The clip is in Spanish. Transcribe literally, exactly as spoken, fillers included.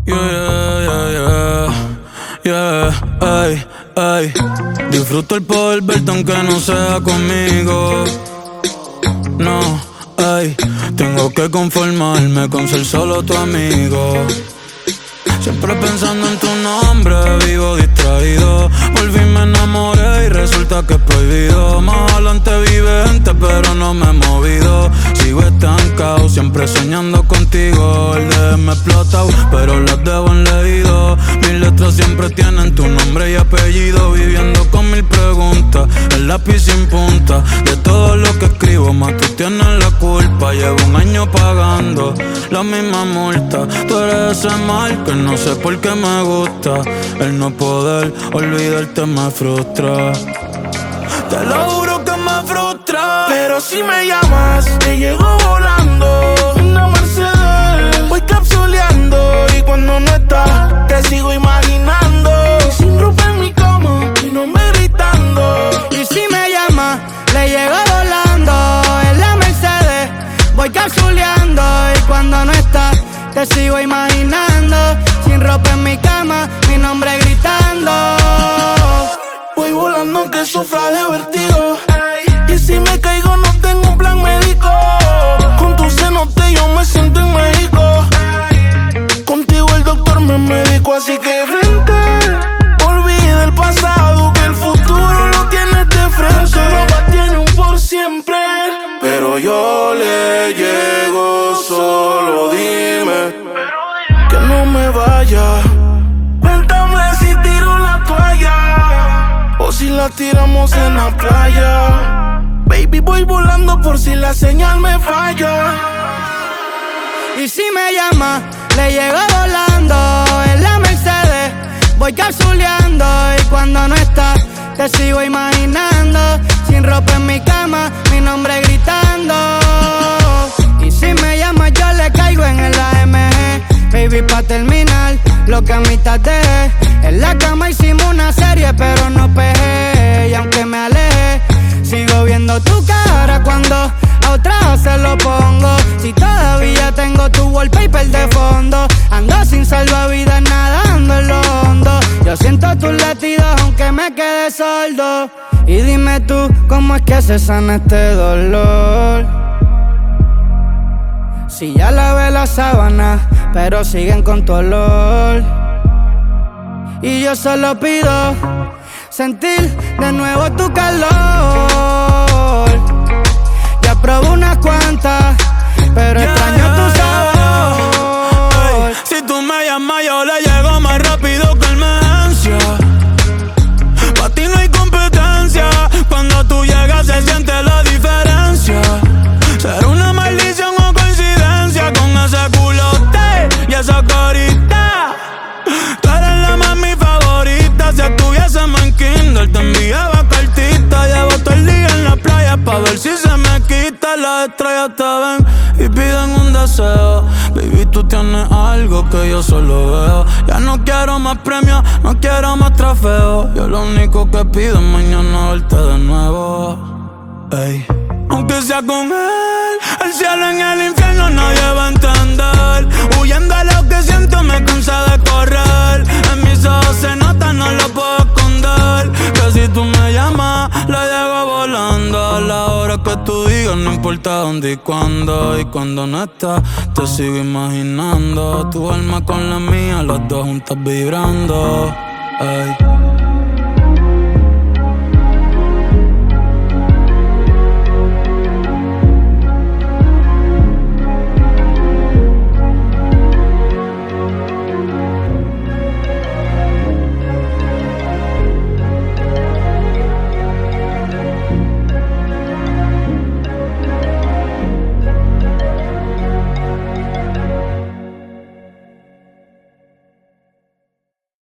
Yeah, yeah, yeah, yeah, yeah, ey, ey. Disfruto el poder verte aunque no sea conmigo. No, ey. Tengo que conformarme con ser solo tu amigo. Siempre pensando en tu nombre, vivo distraído. Volví, me enamoré y resulta que es prohibido. Más adelante vive gente, pero no me he movido. Sigo estancado, siempre soñando contigo. El D M explotado, pero las debo en leído. Mis letras siempre tienen tu nombre y apellido. Viviendo con mil preguntas, el lápiz sin punta. De todo lo que escribo, más tú tienes la culpa. Llevo un año pagando la misma multa. Tú eres ese mal que no sé por qué me gusta. El no poder olvidarte me frustra. Te lo juro que me frustra. Pero si me llamas, te llego volando. Una Mercedes, voy capsuleando. Y cuando no estás, te sigo imaginando. Y sin ropa en mi cama, mi nombre gritando. Y si me llamas, le llego volando. En la Mercedes, voy capsuleando. Y cuando no estás, te sigo imaginando. Sin ropa en mi cama, mi nombre gritando. Voy volando aunque sufra de vertigo. Y si me caigo no tengo un plan médico. Con tu cenote yo me siento en México. Contigo el doctor me medicó. Así que frente, olvida el pasado, que el futuro lo tienes de frente. Ropa tiene un por siempre, pero yo le llego. Solo dime que no me vaya. Cuéntame si tiro la toalla o si la tiramos en la playa. Baby, voy volando por si la señal me falla. Y si me llama, le llego volando. En la Mercedes, voy capsuleando. Y cuando no estás, te sigo imaginando. Sin ropa en mi cama, mi nombre gritando. Y si me llamas, yo le caigo en el A M G. Baby, pa' terminar, lo que a mitad dejé. En la cama hicimos una serie, pero no pegué. Y aunque me alejé, sigo viendo tu cara cuando a otra se lo pongo. Si todavía tengo tu wallpaper de fondo. Ando sin salvavidas nadando en lo hondo. Yo siento tus latidos aunque me quede sordo. Y dime tú, ¿cómo es que se sana este dolor? Si ya lavé la sábana, pero siguen con tu olor. Y yo solo pido sentir de nuevo tu calor. Ya probé unas cuantas, pero Yeah, extraño yeah, tu sabor. Ey, si tú me llamas yo le llego más rápido que emergencia. Pa' ti no hay competencia. Cuando tú llegas se siente la diferencia. Será una maldición o coincidencia con ese culote y esa carita. Tú eres la mami favorita. Si estuviésemos en kinder te enviaba cartita. Llevo todo el día en la playa pa' ver si se me quita. Las estrellas te ven y piden un deseo. Baby, tú tienes algo que yo solo veo. Ya no quiero más premios, no quiero más trofeos. Yo lo único que pido es mañana verte de nuevo. Ey. Aunque sea con él, el cielo en el infierno nadie va a entender. Huyendo a lo que siento me cansé de correr. En mis ojos se nota, no lo puedo esconder. Que si tú me llamas, la llego volando. A la hora que tú digas, no importa dónde y cuándo. Y cuando no estás, te sigo imaginando. Tu alma con la mía, las dos juntas vibrando. Ey.